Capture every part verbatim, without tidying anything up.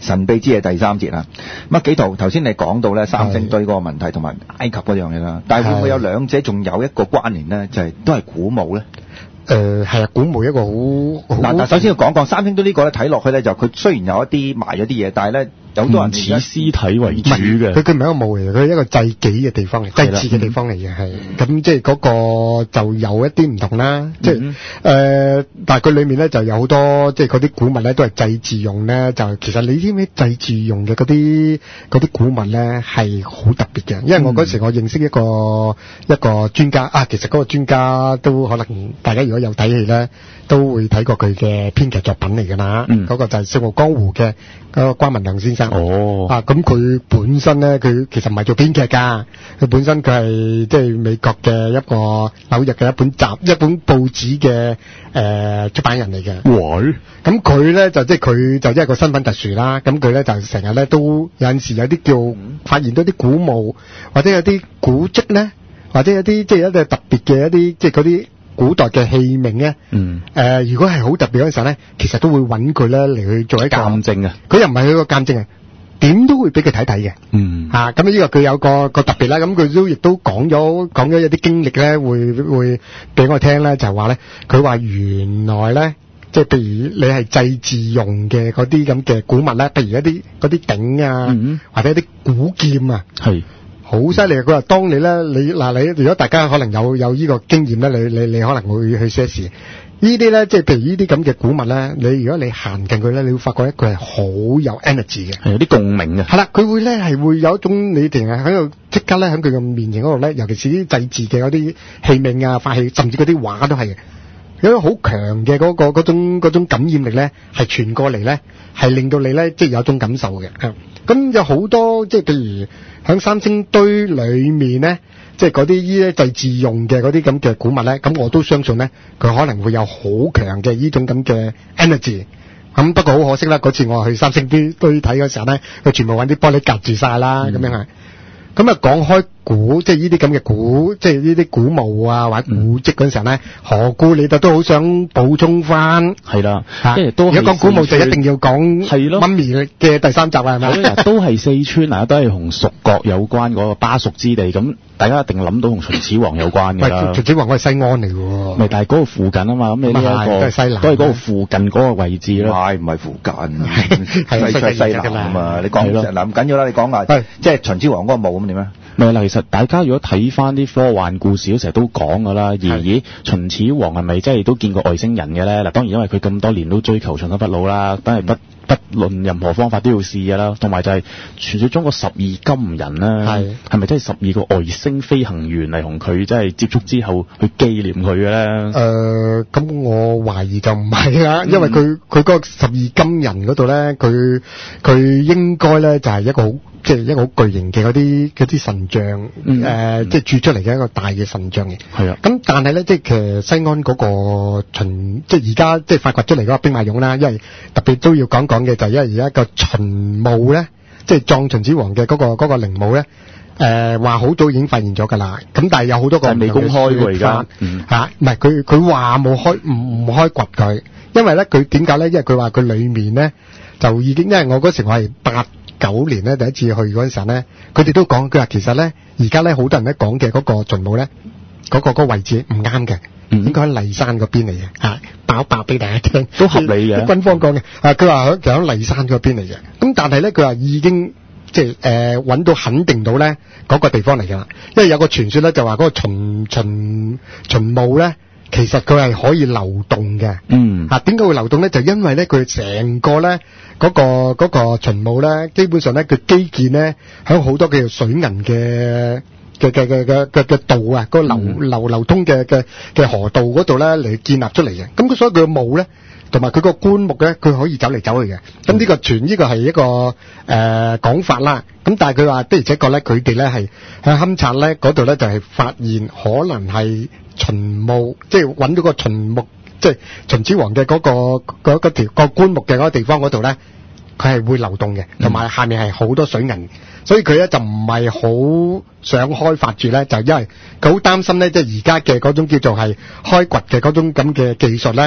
神秘之夜第三節啊。咁啊，紀陶頭先你講到咧三星堆嗰個問題同埋埃及嗰樣嘢啦，但係會唔會有兩者仲有一個關聯咧？就係、是、都係古墓咧？ 誒係啊，古墓一個好嗱嗱，首先要講講三星堆呢個咧，睇落去咧就佢雖然有一啲埋咗啲嘢，但係咧有好多人似屍體為主嘅。 佢佢唔係一個墓嚟嘅，佢係一個祭祀嘅地方嚟，祭祀嘅地方嚟嘅係。咁即係嗰個就有一啲唔同啦，即係誒、呃，但係佢裡面咧就有好多即係嗰啲古物咧都係祭祀用咧，就其實你知唔知祭祀用嘅嗰啲嗰啲古物咧係好特別嘅，因為我嗰時我認識一個一個專家啊，其實嗰個專家都可能大家如果有睇戲咧，都會睇過佢嘅編劇作品嚟㗎啦。嗯，嗰個就係《笑傲江湖》嘅嗰個關文亮先生。哦，啊，咁佢本身咧，佢其實唔係做編劇㗎，佢本身佢係即係美國嘅一個紐約嘅一本雜一本報紙嘅誒出版人嚟嘅。喂，咁佢咧就即係佢就即係個身份特殊啦。咁佢咧就成日咧都有陣時有啲叫發現到啲古墓或者有啲古蹟咧，或者有啲即係一啲特別嘅一啲即係嗰啲古代嘅器皿咧，嗯，誒、呃，如果係好特別嗰陣時候咧，其實都會揾佢咧嚟去做一個鑑證啊。佢又唔係佢個鑑證啊，點都會俾佢睇睇嘅。嗯，嚇咁呢個佢有個個特別啦。咁佢都亦都講咗講咗一啲經歷咧，會會俾我聽咧，就係話咧，佢話原來咧，即係譬如你係祭祀用嘅嗰啲咁嘅古物咧，譬如一啲嗰啲鼎啊，嗯、或者一啲古劍啊，係。好犀利啊！佢話當你咧，你嗱你，如果大家可能有有呢個經驗咧，你你你可能會去試一試呢啲咧，即係譬如呢啲咁嘅古物咧，你如果你行近佢咧，你會發覺咧佢係好有 energy 嘅，係有啲共鳴嘅。係啦，佢會咧係會有一種你哋係喺度即刻咧喺佢嘅面前嗰度咧，尤其是啲祭祀嘅嗰啲器皿啊、法器，甚至嗰啲畫都係嘅。有一個好強嘅嗰個嗰種嗰種感染力咧，係傳過嚟咧，係令到你咧即係有一種感受嘅。咁有好多即係譬如喺三星堆裏面咧，即係嗰啲依啲祭祀用嘅嗰啲咁嘅古物咧，咁我都相信咧，佢可能會有好強嘅呢種咁嘅 energy。咁不過好可惜啦，嗰次我去三星堆堆睇嗰時候咧，佢全部揾啲玻璃隔住晒啦，咁、嗯、樣係。咁啊講開古，即係呢啲咁嘅古，即係呢啲古墓啊或者古蹟嗰陣時候咧，何故你哋都好想補充翻？係啦，即係都。如果講古墓就一定要講係咯，媽咪嘅第三集啊，係咪？ 都係四川嗱，都係同蜀國有關嗰個巴蜀之地，咁大家一定諗到同秦始皇有關㗎啦。 秦始皇嗰係西安嚟㗎。 咪但係嗰個附近啊嘛，咁你呢一個都係西南， 都係嗰個附近嗰個位置啦。 係唔係附近？係係西南啊嘛。你講嗱唔緊要啦，你講話即係秦始皇嗰個墓咁點啊？ 咪嗱，其實大家如果睇翻啲科幻故事，都成日都講噶啦。而咦，秦始皇係咪真係都見過外星人嘅咧？嗱，當然因為佢咁多年都追求長生不老啦，都係不不論任何方法都要試噶啦。同埋就係傳説中個十二金人啦，係係咪真係十二個外星飛行員嚟同佢真係接觸之後去紀念佢嘅咧？誒、 呃，咁我懷疑就唔係啦，因為佢佢嗰個十二金人嗰度咧，佢佢應該咧就係一個好。即係一個好巨型嘅嗰啲嗰啲神像，誒、嗯呃，即係鑄出嚟嘅一個大嘅神像嘅。係啊。咁但係咧，即係其實西安嗰個秦，即係而家即係發掘出嚟嗰個兵馬俑啦，因為特別都要講講嘅就係因為而家個秦墓咧，即係葬秦始皇嘅嗰個嗰個陵墓咧，誒話好早已經發現咗㗎啦。咁但係有好多個未公開喎而家。 嚇，唔係佢佢話冇開唔唔開掘佢，因為咧佢點解咧？因為佢話佢裡面咧就已經，因為我嗰時我係八九年咧第一次去嗰陣時候咧，佢哋都講佢話其實咧而家咧好多人咧講嘅嗰個秦墓咧嗰個嗰個位置唔啱嘅，應該喺驪山嗰邊嚟嘅嚇，爆爆俾大家聽都合理嘅。 軍方講嘅啊，佢話喺就喺驪山嗰邊嚟嘅。咁但係咧佢話已經即係誒揾到肯定到咧嗰個地方嚟㗎啦，因為有個傳說咧就話嗰個秦秦秦墓咧其實佢係可以流動嘅。嗯嚇，點解會流動咧？就因為咧佢成個咧。嗰、那個嗰、那個秦墓咧，基本上咧佢基建咧，喺好多嘅水銀嘅嘅嘅嘅嘅嘅嘅道啊，個流、嗯、流流通嘅嘅嘅河道嗰度咧嚟建立出嚟嘅。咁所以佢嘅墓咧，同埋佢個棺木咧，佢可以走嚟走去嘅。咁呢個傳呢個係一個誒、呃、講法啦。咁但係佢話的而且確咧，佢哋咧係喺勘察咧嗰度咧就係、是、發現可能係秦墓，即係揾到個秦墓。即係秦始皇嘅嗰、那個嗰嗰條個棺木嘅嗰個地方嗰度咧，佢係會流動嘅，同埋下面係好多水銀，所以佢咧就唔係好想開發住咧，就因為佢好擔心咧，即係而家嘅嗰種叫做係開掘嘅嗰種咁嘅技術咧，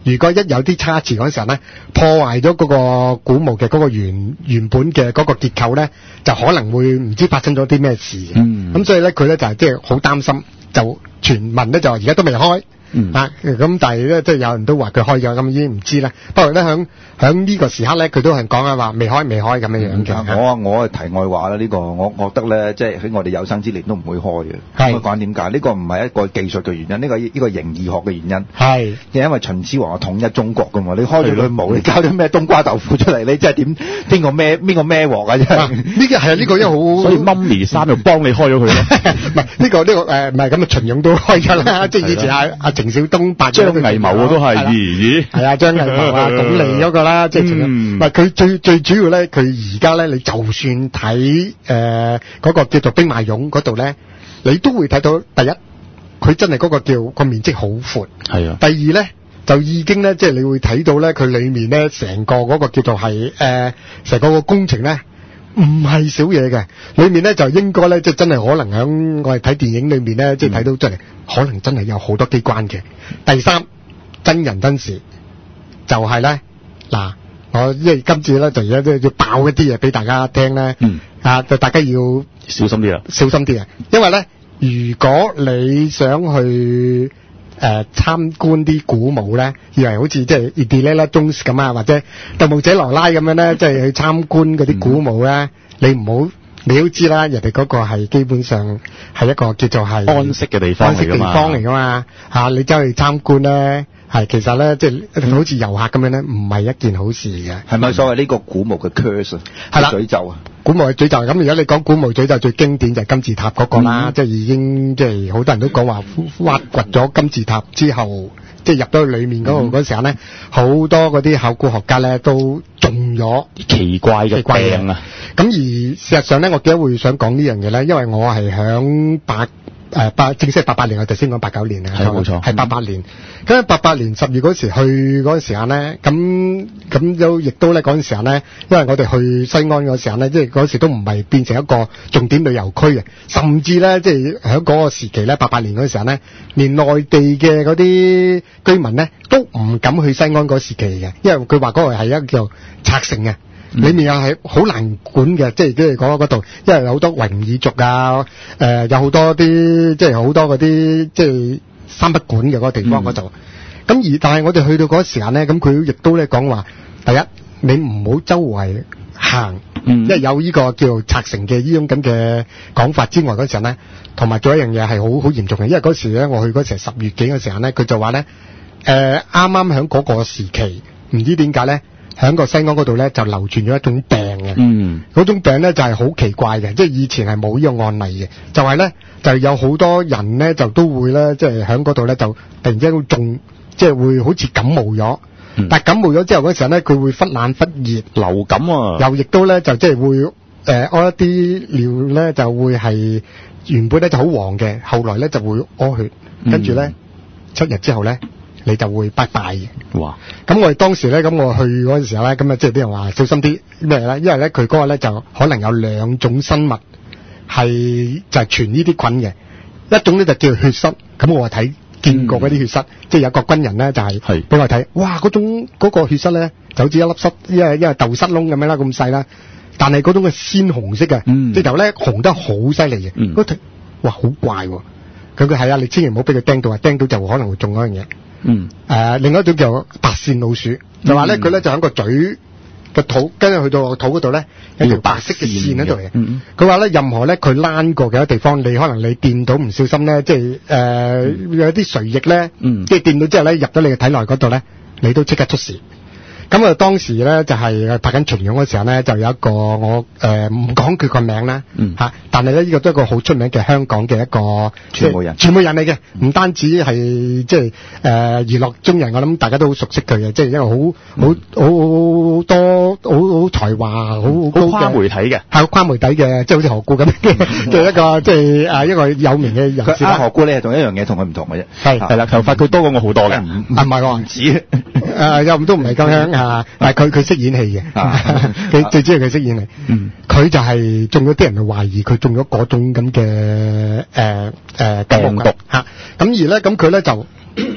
如果一有啲差池嗰陣時候咧，破壞咗嗰個鼓毛嘅嗰個原原本嘅嗰個結構咧，就可能會唔知發生咗啲咩事嘅。 嗯， 咁所以咧，佢咧就係即係好擔心，就傳聞咧就話而家都未開。 嗯啊，咁但係咧，即係有人都話佢開咗，咁已經唔知啦。不過咧，響響呢個時刻咧，佢都係講啊話未開未開咁樣樣嘅。 嗯、我啊我係題外話啦，呢、這個我覺得咧，即係喺我哋有生之年都唔會開嘅。 係講點解？呢、這個唔係一個技術嘅原因，呢、這個呢、這個形意學嘅原因。 係， 因為秦始皇統一中國噶嘛，你開咗佢毛，你搞啲咩冬瓜豆腐出嚟，你真係點邊個孭邊個孭鑊啊？真係呢個係啊，呢個因為好， 所以媽咪三就幫你開咗佢咯。 唔係呢個呢、這個誒，唔係咁啊，秦俑都開咗啦，即係以前阿阿程小東白。 張藝謀啊都係，咦？ 係啊，張藝謀啊，鞏俐嗰個啦，即係仲有，唔係佢最最主要咧，佢而家咧，你就算睇誒嗰個叫做兵馬俑嗰度咧，你都會睇到第一，佢真係嗰個叫個面積好闊， 係啊。 第二咧，就已經咧，即係你會睇到咧，佢裏面咧成個嗰個叫做係誒成個個工程咧。唔係少嘢嘅，裏面咧就應該咧，即係真係可能喺我哋睇電影裏面咧，即係睇到真係可能真係有好多機關嘅。第三，真人真事就係咧嗱，我因為今次咧就而家都要爆一啲嘢俾大家聽咧， 嗯啊，就大家要小心啲啊， 小心啲啊，因為咧如果你想去誒參觀啲古墓咧，以為好似即係 Indiana Jones 咁啊，或者盜墓者羅拉咁樣咧，即係去參觀嗰啲古墓咧，你唔好，你都知啦，人哋嗰個係基本上係一個叫做係安息嘅地方嚟㗎嘛， 安息地方嚟㗎嘛嚇，你走去參觀咧，係其實咧即係好似遊客咁樣咧，唔係一件好事嘅。 係咪所謂呢個古墓嘅 curse 啊？ 係啦， 詛咒啊！ 古墓嘅詛咒咁，而家你講古墓詛咒最經典就係金字塔嗰個啦， 嗯、 即係已經即係好多人都講話挖掘咗金字塔之後，即係入到去裡面嗰度嗰時候咧，好、嗯、多嗰啲考古學家咧都中咗奇怪嘅病啊！ 咁而事實上咧，我記得會想講呢樣嘢咧，因為我係響八誒八正式係八八年，我頭先講八九年啊， 係冇錯， 係八八年。咁喺八八年十月嗰時去嗰陣時間咧，咁咁都亦都咧嗰陣時間咧，因為我哋去西安嗰時間咧，即係嗰時都唔係變成一個重點旅遊區嘅，甚至咧即係喺嗰個時期咧，八八年嗰時間咧，連內地嘅嗰啲居民咧都唔敢去西安嗰時期嘅，因為佢話嗰個係一個叫賊城嘅。嗯、裏面又係好難管嘅，即係即係講嗰度，因為有好多維吾爾族啊，誒、呃、有好多啲即係好多嗰啲即係三不管嘅嗰個地方嗰度。咁、嗯、而但係我哋去到嗰時間咧，咁佢亦都咧講話，第一你唔好周圍行， 嗯、 因為有呢個叫賊城嘅呢種咁嘅講法之外嗰時候咧，同埋仲有一樣嘢係好好嚴重嘅，因為嗰時咧我去嗰時係十月幾嘅時候咧，佢就話咧誒啱啱喺嗰個時期，唔知點解咧。喺個西安嗰度咧，就流傳咗一種病嘅。嗯，嗰種病咧就係好奇怪嘅，即係以前係冇呢個案例嘅。就係咧，就有好多人咧就都會咧，即係喺嗰度咧就突然之間中，即係會好似感冒咗。嗯、但係感冒咗之後嗰時候咧，佢會忽冷忽熱， 流感啊。 又亦都咧就即係會誒屙一啲尿咧，就會係原本咧就好黃嘅，後來咧就會屙血，跟住咧七日之後咧。你就會拜拜嘅。哇！咁我哋當時咧，咁我去嗰陣時候咧，咁啊即係啲人話小心啲咩咧？因為咧佢嗰個咧就可能有兩種生物係就係傳呢啲菌嘅，一種咧就叫血蝨。咁我係睇見過嗰啲血蝨，嗯、即係有個軍人咧就係俾我睇，哇！嗰種嗰、嗰個血蝨咧就好似一粒蝨，因為因為豆蝨窿咁樣啦，咁細啦，但係嗰種嘅鮮紅色嘅，嗯、直頭咧紅得好犀利嘅。嗰條、嗯、哇好怪喎！佢佢係啊，你千祈唔好俾佢叮到啊，叮到就可能會中嗰樣嘢。嗯，誒、呃，另外一種叫白線老鼠，就話咧佢咧就喺個嘴個肚，跟住去到個肚嗰度咧有條白色嘅線喺度嘅。嗯，佢話咧任何咧佢躝過嘅地方，你可能你掂到唔小心咧，即係誒、呃嗯、有啲髓液咧，嗯，即係掂到之後咧入咗你嘅體內嗰度咧，你都即刻出事。咁啊，當時咧就係拍緊秦俑嗰時候咧，就有一個我誒唔講佢個名啦，嗯嚇，但係咧呢個都係一個好出名嘅香港嘅一個傳媒人，傳媒人嚟嘅，唔單止係即係誒娛樂中人，我諗大家都好熟悉佢嘅，即係一個好好好好多好好才華好好高嘅跨媒體嘅， 係跨媒體嘅，即係好似何故咁嘅，即係一個即係誒一個有名嘅人士啦。 何故你係同一樣嘢同佢唔同嘅啫， 係係啦，頭髮佢多過我好多嘅， 唔唔係喎，唔止誒又都唔係咁樣。啊！但係佢佢識演戲嘅，佢最主要佢識演戲。嗯，佢就係中咗啲人就懷疑佢中咗嗰種咁嘅誒誒病毒嚇。咁而咧，咁佢咧就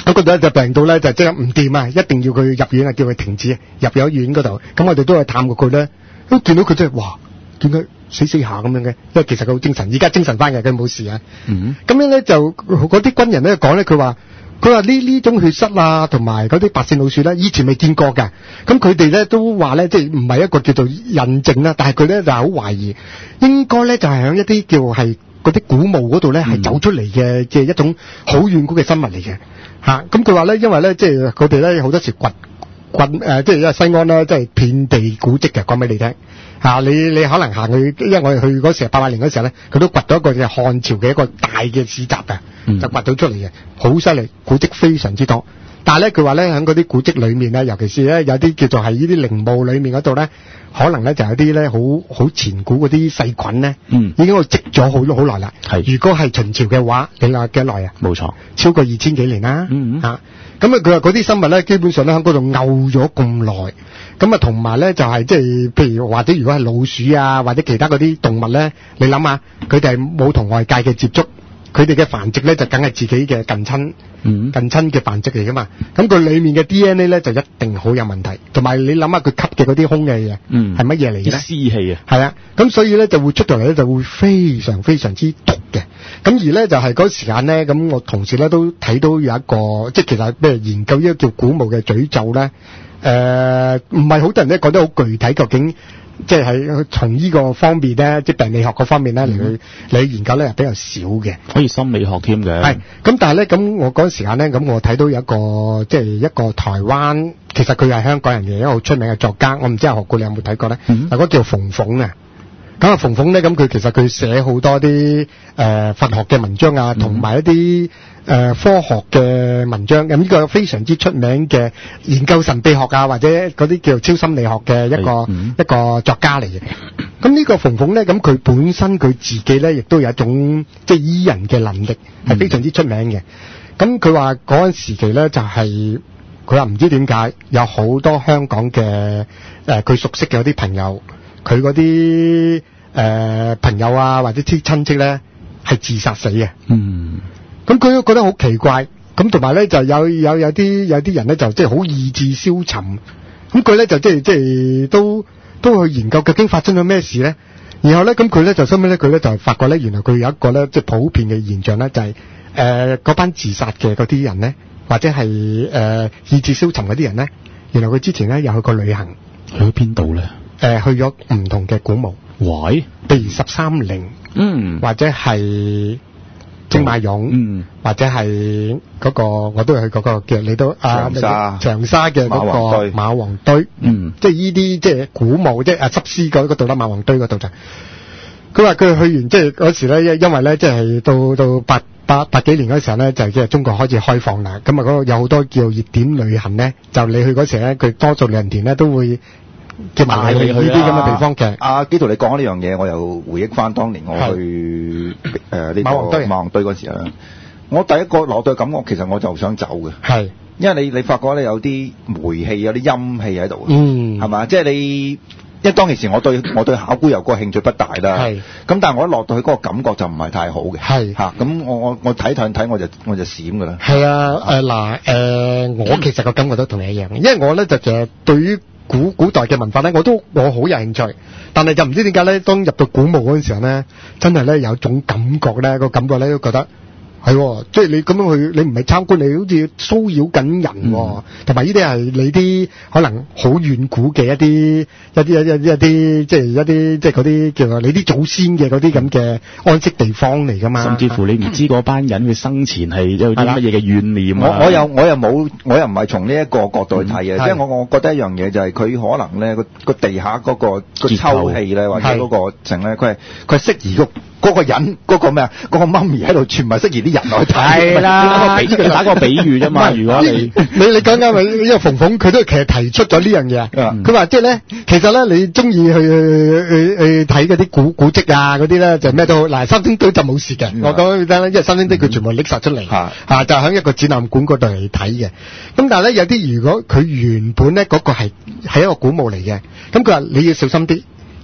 咁嗰度咧就病到咧就即刻唔掂啊，一定要佢入院啊，叫佢停止入咗院嗰度。咁我哋都去探過佢咧，都見到佢真係哇，點解死死下咁樣嘅？因為其實佢好精神，而家精神翻嘅，佢冇事啊。 嗯， 咁樣咧就嗰啲軍人咧講咧，佢話佢話呢呢種血虱啊，同埋嗰啲白線老鼠咧，以前未見過㗎。咁佢哋咧都話咧，即係唔係一個叫做印證啦，但係佢咧就係好懷疑，應該咧就係喺一啲叫係嗰啲古墓嗰度咧係走出嚟嘅嘅一種好遠古嘅生物嚟嘅嚇。咁佢話咧，因為咧即係佢哋咧好多時掘掘誒，即係因為西安咧即係遍地古蹟嘅，講俾你聽。啊！你你可能行去，因為我哋去嗰時八八年嗰時候咧，佢都掘到一個嘅漢朝嘅一個大嘅市集嘅， 嗯、 就掘到出嚟嘅，好犀利，古蹟非常之多。但係咧，佢話咧喺嗰啲古蹟裏面咧，尤其是咧有啲叫做係呢啲陵墓裏面嗰度咧，可能咧就有啲咧好好前古嗰啲細菌咧， 嗯、 已經喺度積咗好好耐啦。 係，如果係秦朝嘅話，你話幾耐啊？ 冇錯， 超過二千幾年啦。 嗯嗯嚇咁啊！佢話嗰啲生物咧，基本上咧喺嗰度漚咗咁耐，咁啊同埋咧就係即係譬如或者如果係老鼠啊或者其他嗰啲動物咧，你諗下佢哋係冇同外界嘅接觸，佢哋嘅繁殖咧就梗係自己嘅近親， 嗯、 近親嘅繁殖嚟噶嘛。咁佢裡面嘅 D N A 咧就一定好有問題，同埋你諗下佢吸嘅嗰啲空氣啊，係乜嘢嚟嘅咧？ 啲濕氣啊， 係啊，咁所以咧就會出到嚟咧就會非常非常之毒嘅。咁而咧就係嗰時間咧，咁我同事咧都睇到有一個，即係其實咩研究呢個叫古墓嘅詛咒咧，誒唔係好多人咧講得好具體，究竟即係喺從呢個方面咧，即係病理學嗰方面咧嚟去嚟去研究咧，係比較少嘅。 可以心理學添嘅。 係，咁但係咧，咁我嗰時間咧，咁我睇到有一個即係一個台灣，其實佢係香港人嘅一個好出名嘅作家，我唔知阿何故你有冇睇過咧？嗯，嗱，嗰個叫馮鳳啊。咁啊，馮鳳咧，咁佢其實佢寫好多啲誒、呃、佛學嘅文章啊，同埋一啲誒、呃、科學嘅文章。咁呢個非常之出名嘅研究神秘學啊，或者嗰啲叫超心理學嘅一個、嗯、一個作家嚟嘅。咁呢個馮鳳咧，咁佢本身佢自己咧，亦都有一種即係醫人嘅能力，係非常之出名嘅。咁佢話嗰陣時期咧，就係佢話唔知點解有好多香港嘅誒佢熟悉嘅嗰啲朋友。佢嗰啲誒朋友啊，或者啲親戚咧，係自殺死嘅。嗯，咁佢都覺得好奇怪。咁同埋咧，就有有有啲有啲人咧，就即係好意志消沉。咁佢咧就即係即係都都去研究究竟發生咗咩事咧。然後咧，咁佢咧就收尾咧，佢咧就發覺咧，原來佢有一個咧即係普遍嘅現象咧，就係誒嗰班自殺嘅嗰啲人咧，或者係誒、呃、意志消沉嗰啲人咧，原來佢之前咧有去過旅行， 去咗邊度咧？ 誒、呃，去咗唔同嘅古墓， 喂， 譬如十三陵，嗯，或者係兵馬俑，嗯，或者係嗰、那個，我都係去嗰個叫你都啊，長沙，長沙嘅嗰個馬王堆，嗯，即係依啲即係古墓，即係啊，濕屍嗰度啦，馬王堆嗰度就，佢話佢去完即係嗰時咧，因為咧即係到到八八八幾年嗰時候咧，就即係中國開始開放啦，咁啊嗰個有好多叫熱點旅行咧，就你去嗰時咧，佢多數旅行團咧都會。叫埋你去呢啲咁嘅地方嘅。 阿基圖，你講呢樣嘢，我又回憶翻當年我去誒呢個馬王堆馬王堆嗰時候咧，我第一個落到感覺，其實我就想走嘅。係，因為你你發覺咧有啲霉氣，有啲陰氣喺度。嗯，係嘛？即係你，因為當其時我對我對考古又個興趣不大啦。係。咁但係我一落到去嗰個感覺就唔係太好嘅。係。嚇，咁我我我睇睇睇我就我就閃㗎啦。係啊，誒嗱誒，我其實個感覺都同你一樣，因為我咧就其實對於古古代嘅文化咧，我都我好有興趣，但係就唔知點解咧，當入到古墓嗰陣時候咧，真係咧有種感覺咧，個感覺咧都覺得係，即係你咁樣去，你唔係參觀，你好似騷擾緊人，同埋呢啲係你啲可能好遠古嘅一啲一啲一啲一啲即係一啲即係嗰啲叫做你啲祖先嘅嗰啲咁嘅安息地方嚟噶嘛， 甚至乎你唔知嗰班人佢生前係有啲乜嘢嘅怨念啊。 我我又我又冇，我又唔係從呢一個角度去睇嘅，即係我我覺得一樣嘢就係佢可能咧個個地下嗰個個抽氣咧，或者嗰個情咧，佢係佢係適宜個嗰個人嗰個咩啊，嗰個媽咪喺度，全部適宜啲人落去睇。係啦， 比打個比喻啫嘛。如果你你你講緊咪因為馮鳳佢都其實提出咗呢樣嘢，佢話即係咧，其實咧你中意去去去睇嗰啲古古蹟啊嗰啲咧，就咩都好。嗱，三星堆就冇事嘅，我講俾你聽啦，因為三星堆佢全部拎晒出嚟，啊就喺一個展覽館嗰度嚟睇嘅。咁但係咧有啲如果佢原本咧嗰個係係一個古墓嚟嘅，咁佢話你要小心啲。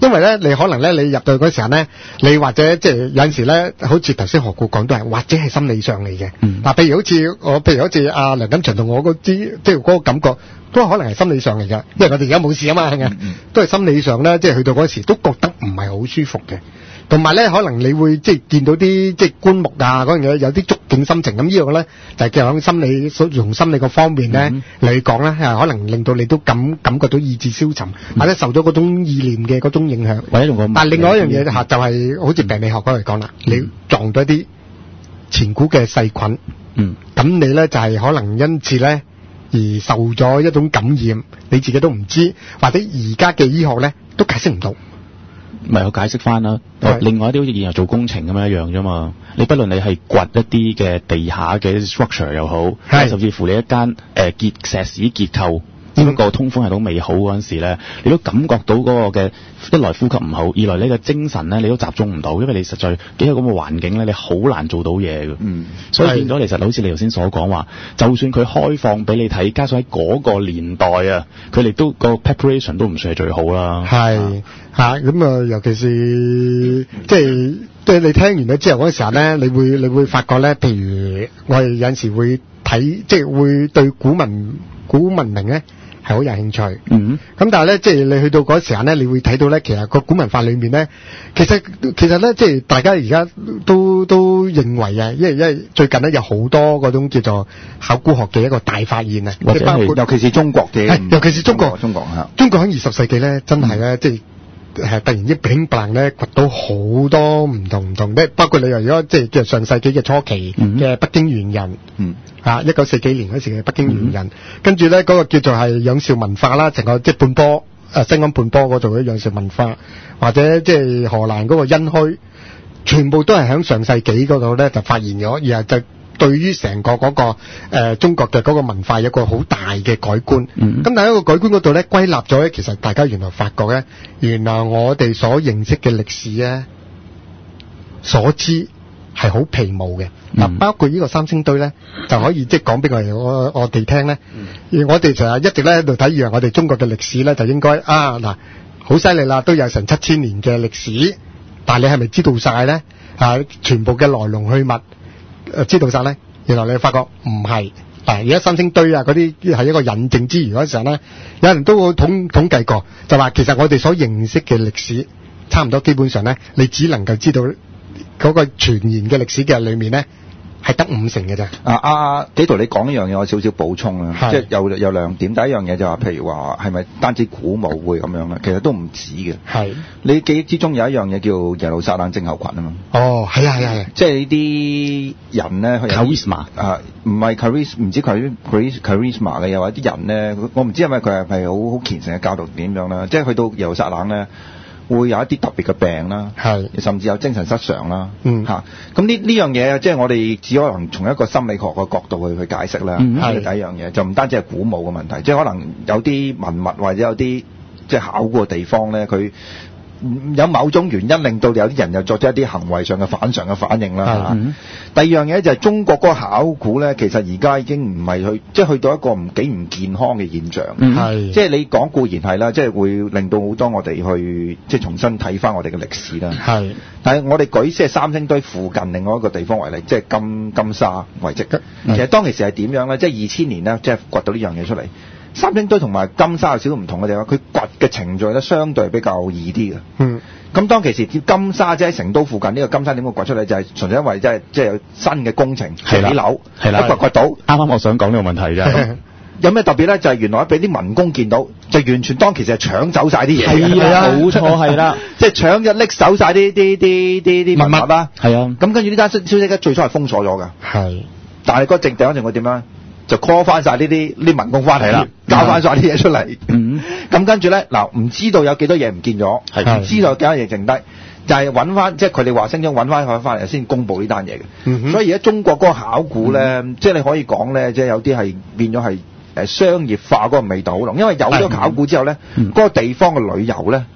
因為咧你可能咧你入到去嗰時候咧，你或者即係有陣時咧，好似頭先何故講都係，或者係心理上嚟嘅。嗱、嗯，譬如好似我，譬如好似阿梁錦祥同我嗰啲，即係嗰個感覺，都可能係心理上嚟㗎。因為我哋而家冇事啊嘛，係咪？都係心理上咧，即係去到嗰時都覺得唔係好舒服嘅。同埋咧，可能你會即係見到啲即係棺木啊嗰樣嘢，有啲觸景心情。咁呢個咧就係叫喺心理，從心理個方面咧嚟講咧，係可能令到你都感感覺到意志消沉，嗯、或者受咗嗰種意念嘅嗰種影響。或者用個但另外一樣嘢嚇就係好似病理學嗰嚟講啦，你撞到一啲前古嘅細菌，嗯，咁你咧就係可能因此咧而受咗一種感染，你自己都唔知，或者而家嘅醫學咧都解釋唔到。 咪我解釋翻啦，另外一啲好似以前做工程咁樣一樣啫嘛。你不論你係掘一啲嘅地下嘅 structure 又好，甚至乎你一間誒結石屎結構，只不過通風系統未好嗰陣時咧，你都感覺到嗰個嘅一來呼吸唔好，二來你嘅精神咧你都集中唔到，因為你實在幾有咁嘅環境咧，你好難做到嘢嘅。嗯，所以變咗其實好似你頭先所講話，就算佢開放俾你睇，加上喺嗰個年代啊，佢哋都個 preparation 都唔算係最好啦。係嚇，咁啊，尤其是即係即係你聽完咗之後嗰時候咧，你會你會發覺咧，譬如我哋有陣時會睇，即係會對古文古文明咧係好有興趣。嗯，咁但係咧，即係你去到嗰時候咧，你會睇到咧，其實個古文化裏面咧，其實其實咧，即係大家而家都都認為啊，因為因為最近咧有好多嗰種叫做考古學嘅一個大發現啊， 或者係尤其是中國嘅， 尤其是中國， 中國嚇， 中國喺二十世紀咧，真係咧，即係。係突然之間砰咧掘到好多唔同唔同，即係包括你話如果即係叫上世紀嘅初期嘅北京猿人，嗯，啊一九四幾年嗰時嘅北京猿人，嗯、跟住咧嗰個叫做係仰韶文化啦，成個即係半坡誒西安半坡嗰度嘅仰韶文化，或者即係荷蘭嗰個殷墟，全部都係喺上世紀嗰度咧就發現咗，然後就對於成個嗰、那個誒、呃、中國嘅嗰個文化有個好大嘅改觀。咁、嗯、但係喺個改觀嗰度咧，歸納咗咧，其實大家原來發覺咧，原來我哋所認識嘅歷史咧，所知係好皮毛嘅。嗱、嗯，包括呢個三星堆咧，就可以即係講俾我哋我我哋聽咧。而我哋成日一直咧喺度睇，以為我哋中國嘅歷史咧就應該啊嗱，好犀利啦，都有成七千年嘅歷史，但係你係咪知道晒咧？啊，全部嘅來龍去脈。誒知道晒咧，原來你發覺唔係。嗱，而家三星堆啊嗰啲係一個引證之餘嗰陣咧，有人都會統統計過，就話其實我哋所認識嘅歷史，差唔多基本上咧，你只能夠知道嗰個傳言嘅歷史嘅裏面咧，係得五成嘅啫。啊啊，紀陶你講呢樣嘢，我少少補充啊，即係有有兩點。第一樣嘢就話，譬如話係咪單止古墓會咁樣咧？其實都唔止嘅。係你記憶之中有一樣嘢叫耶路撒冷症候群啊嘛。哦，係啊係啊係。即係呢啲人咧，charisma 啊，唔係 charisma，唔知 charisma 嘅，又話啲人咧，我唔知係咪佢係係好好虔誠嘅教導點樣啦。即係去到耶路撒冷咧，會有一啲特別嘅病啦，係甚至有精神失常啦，嗯嚇。咁呢呢樣嘢，即係我哋只可能從一個心理學嘅角度去去解釋啦。係第一樣嘢，就唔單止係古墓嘅問題，即係可能有啲文物或者有啲即係考古嘅地方咧，佢有某種原因令到有啲人又作出一啲行為上嘅反常嘅反應啦。嗯、第二樣嘢就係中國嗰個考古咧，其實而家已經唔係去即係去到一個唔幾唔健康嘅現象。係即係你講固然係啦，即係會令到好多我哋去即係重新睇翻我哋嘅歷史啦。係，但係我哋舉即係三星堆附近另外一個地方為例，即係金金沙遺跡。其實當其時係點樣咧？即係二千年咧，即係掘到呢樣嘢出嚟。三星堆同埋金沙有少少唔同嘅地方，佢掘嘅程序咧相對比較易啲嘅。嗯，咁當其時金沙即係喺成都附近呢個金沙點會掘出嚟，就係純粹因為即係即係有新嘅工程起樓，係啦，掘掘到。啱啱我想講呢個問題啫。有咩特別咧？就係、是、原來俾啲民工見到，就完全當其時係搶走晒啲嘢。係啊，冇錯係啦，即係搶咗拎走晒啲啲啲啲啲文物啦。係啊，咁跟住呢單消息咧，最初係封鎖咗㗎。係，但係嗰正第一陣會點樣？就 call 翻晒呢啲啲民工翻嚟啦，搞翻晒啲嘢出嚟。嗯，咁跟住咧，嗱，唔知道有幾多嘢唔見咗，係唔知道有幾多嘢剩低，就係揾翻，即係佢哋話聲將揾翻佢翻嚟先公佈呢單嘢嘅。嗯、所以而家中國嗰個考古咧，嗯、即係你可以講咧，即係有啲係變咗係誒商業化嗰個味道好濃，因為有咗考古之後咧，嗰、嗯、個地方嘅旅遊咧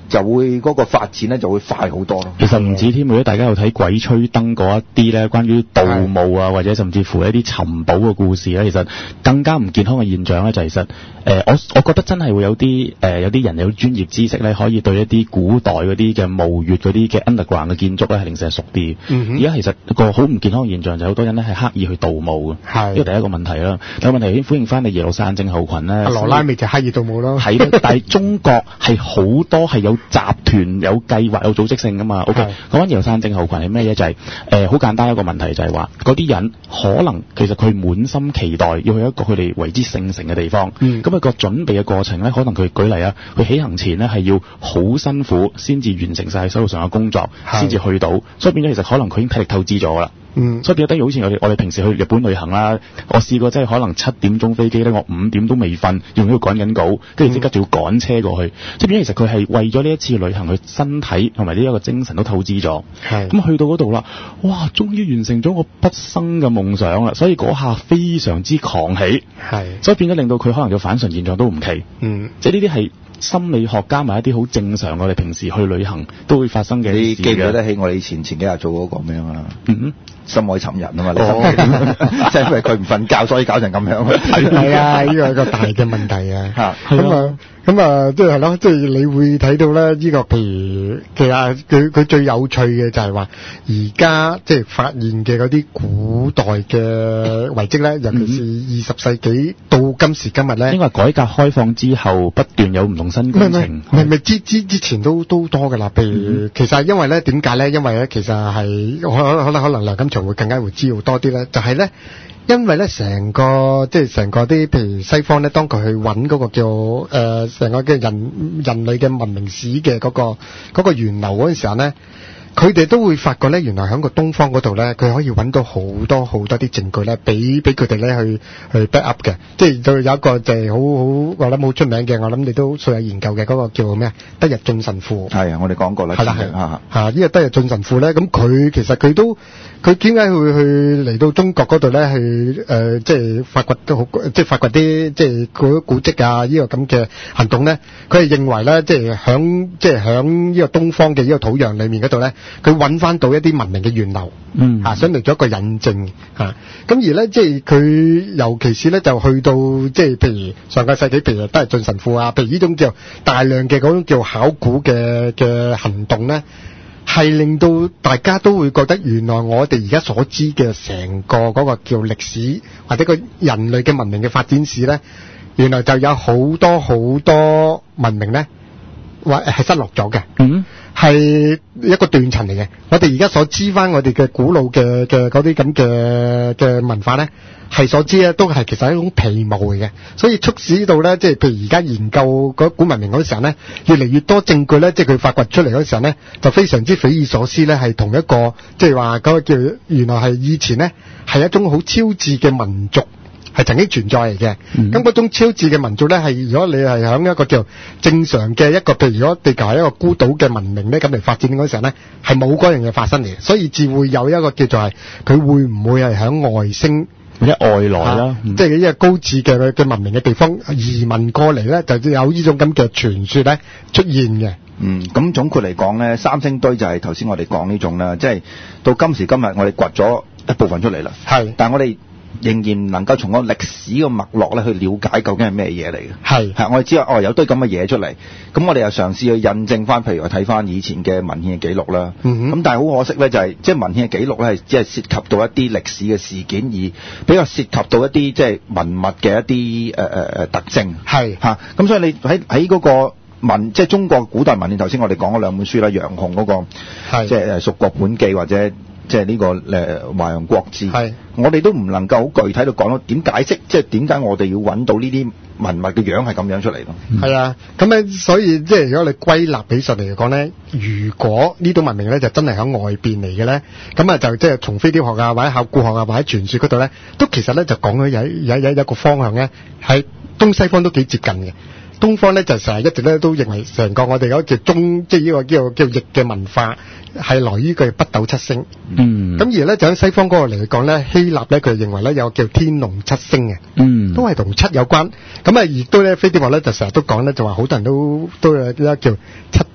就會嗰個發展咧就會快好多咯。 其實唔止添，如果大家有睇《鬼吹燈》嗰一啲咧，關於盜墓啊，或者甚至乎一啲尋寶嘅故事咧，其實更加唔健康嘅現象咧，就係、其實誒、呃，我我覺得真係會有啲誒、呃，有啲人有專業知識咧，可以對一啲古代嗰啲嘅墓穴嗰啲嘅 underground 嘅建築咧，係零舍熟啲。而家、嗯、其實一個好唔健康嘅現象就係好多人咧係刻意去盜墓嘅，呢個第一個問題啦。第二個問題已經歡迎翻你耶路撒冷症候群咧。阿羅拉咪就刻意盜墓咯。 係啦，但係中國係好多係有集團、有計劃、有組織性噶嘛。OK，講緊耶路撒冷症候群係咩嘢？就係誒好簡單一個問題，就係話嗰啲人可能其實佢滿心期待要去一個佢哋為之聖城嘅地方。咁啊、嗯、個準備嘅過程咧，可能佢舉例啊，佢起行前咧係要好辛苦先至完成晒手上嘅工作，先至去到。所以變咗其實可能佢已經體力透支咗啦。嗯，所以變咗等於好似我哋我哋平時去日本旅行啦，我試過即係可能七點鐘飛機咧，我五點都未瞓，仲喺度趕緊稿，跟住即刻就要趕車過去。即係變咗其實佢係為咗呢一次旅行，佢身體同埋呢一個精神都透支咗。係咁去到嗰度啦，哇！終於完成咗我畢生嘅夢想啦，所以嗰下非常之狂喜。係，所以變咗令到佢可能有反常現象都唔奇。嗯，即係呢啲係心理學加埋一啲好正常，我哋平時去旅行都會發生嘅。你記唔記得起我哋以前前幾日做嗰個咩啊？嗯，深海尋人啊嘛，你即係因為佢唔瞓覺，所以搞成咁樣。 係啊，呢個係一個大嘅問題啊。嚇，咁啊，咁啊，即係係咯，即係你會睇到咧，呢個譬如其實佢佢最有趣嘅就係話，而家即係發現嘅嗰啲古代嘅遺跡咧，尤其是二十世紀到今時今日咧， 因為改革開放之後不斷有唔同新工程。 唔係唔係之之之前都都多㗎啦。譬如其實因為咧點解咧？因為咧其實係可可能可能梁錦祥會更加會知道多啲咧，就係咧。因為咧，成個即係成個啲，譬如西方咧，當佢去揾嗰個叫誒成個嘅人人類嘅文明史嘅嗰個嗰個源流嗰陣時候咧，佢哋都會發覺咧，原來喺個東方嗰度咧，佢可以揾到好多好多啲證據咧，俾俾佢哋咧去去 back up 嘅。即係就有一個就係好好，我諗好出名嘅，我諗你都素有研究嘅嗰個叫咩啊？德日進神父。 係啊，我哋講過啦。 係啦係啊嚇呢個德日進神父咧，咁佢其實佢都。佢點解會去嚟到中國嗰度咧？去誒、呃，即係發掘都好，即係發掘啲即係古古蹟啊！呢、這個咁嘅行動咧，佢係認為咧，即係響即係響呢個東方嘅呢個土壤裏面嗰度咧，佢揾翻到一啲文明嘅源流，嗯啊，想嚟咗一個引證嚇。咁、啊、而咧，即係佢尤其是咧，就去到即係譬如上個世紀，譬如都係進神父啊，譬如呢種叫大量嘅嗰種叫考古嘅嘅行動咧。係令到大家都會覺得，原來我哋而家所知嘅成個嗰個叫歷史或者個人類嘅文明嘅發展史咧，原來就有好多好多文明咧，或係失落咗嘅。嗯，係一個斷層嚟嘅。我哋而家所知翻我哋嘅古老嘅嘅嗰啲咁嘅嘅文化咧，係所知咧都係其實係一種皮毛嚟嘅，所以促使到咧，即係譬如而家研究嗰古文明嗰時候咧，越嚟越多證據咧，即係佢發掘出嚟嗰時候咧，就非常之匪夷所思咧，係同一個即係話嗰個叫原來係以前咧係一種好超智嘅民族係曾經存在嚟嘅。咁嗰、嗯、種超智嘅民族咧，係如果你係響一個叫正常嘅一個譬如如果地球係一個孤島嘅文明咧，咁嚟發展嗰時候咧，係冇嗰樣嘢發生嚟，所以至會有一個叫做係佢會唔會係響外星？ 或者外來啦， 啊嗯、即係一個高智嘅嘅文明嘅地方移民過嚟咧，就有呢種咁嘅傳說咧出現嘅。 嗯，咁總括嚟講咧，三星堆就係頭先我哋講呢種啦，即係到今時今日我哋掘咗一部分出嚟啦。係是，但係我哋仍然唔能夠從個歷史嘅脈絡咧去了解究竟係咩嘢嚟嘅。係係，我哋知道哦有堆咁嘅嘢出嚟，咁我哋又嘗試去印證翻，譬如話睇翻以前嘅文獻嘅記錄啦。咁、嗯、哼但係好可惜咧，就係即係文獻嘅記錄咧係只係涉及到一啲歷史嘅事件，而比較涉及到一啲即係文物嘅一啲誒誒誒特徵。係嚇，咁所以你喺喺嗰個文即係中國古代文獻，頭先我哋講嗰兩本書啦，楊雄嗰、那個是即係誒《蜀國本紀》或者。即係呢個誒《華陽國志》，係我哋都唔能夠好具體到講到點解釋，即係點解我哋要揾到呢啲文物嘅樣係咁樣出嚟咯？ 係啊，咁咧所以即係如果你歸納起上嚟嚟講咧，如果呢種文明咧就真係喺外邊嚟嘅咧，咁啊就即係從飛碟學啊或者考古學啊或者傳說嗰度咧，都其實咧就講咗有有有有一個方向咧，喺東西方都幾接近嘅。東方咧就成日一直咧都認為成個我哋嗰隻中即係呢個叫叫易嘅文化係來於佢北斗七星。嗯。咁而咧就喺西方嗰個嚟講咧，希臘咧佢認為咧有個叫天龍七星嘅。嗯。都係同七有關。咁啊，亦都咧飛碟學咧就成日都講咧，就話好多人都都有啲叫七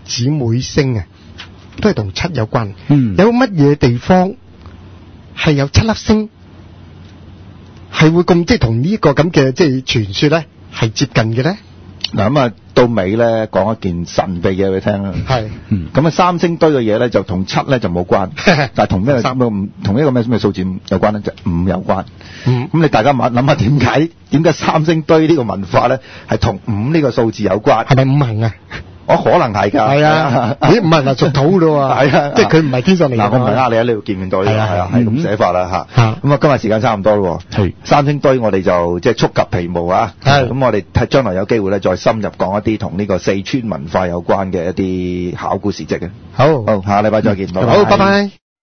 姊妹星啊，都係同七有關。 嗯， 有乜嘢地方係有七粒星，係會咁即係同呢個咁嘅即係傳說咧係接近嘅咧？ 嗱咁啊，到尾咧講一件神秘嘢俾你聽啦。 係， 嗯，咁啊三星堆嘅嘢咧就同七咧就冇關，但係同咩三個唔同一個咩咩數字有關咧？就五有關。 嗯， 咁你大家諗諗下點解點解三星堆呢個文化咧係同五呢個數字有關？ 係咪五行啊？ 我可能係㗎。 係啊，咦五行係屬土咯喎。係啊，即係佢唔係天上嚟嘅。 嗱，我唔係呃你喺呢度見唔到呢個係啊，係咁寫法啦嚇。咁啊，今日時間差唔多咯喎。係三星堆，我哋就即係觸及皮毛啊。係。咁我哋睇將來有機會咧，再深入講一啲同呢個四川文化有關嘅一啲考古事蹟嘅。 好。 好，下個禮拜再見。 好，拜拜。